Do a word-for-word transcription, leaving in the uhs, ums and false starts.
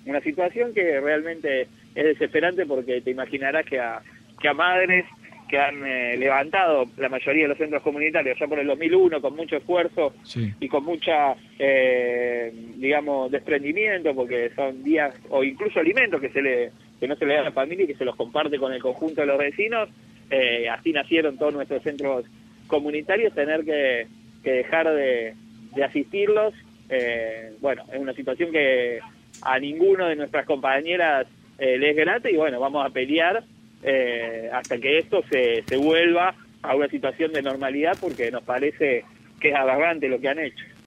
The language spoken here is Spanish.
una situación que realmente es desesperante, porque te imaginarás que a, que a madres que han eh, levantado la mayoría de los centros comunitarios ya por el dos mil uno con mucho esfuerzo, sí, y con mucha, eh, digamos, desprendimiento, porque son días o incluso alimentos que se le que no se le da a la familia y que se los comparte con el conjunto de los vecinos, eh, así nacieron todos nuestros centros comunitarios, tener que, que dejar de, de asistirlos, eh, bueno, es una situación que a ninguno de nuestras compañeras eh, les es grata, y bueno, vamos a pelear Eh, hasta que esto se, se vuelva a una situación de normalidad, porque nos parece que es aberrante lo que han hecho.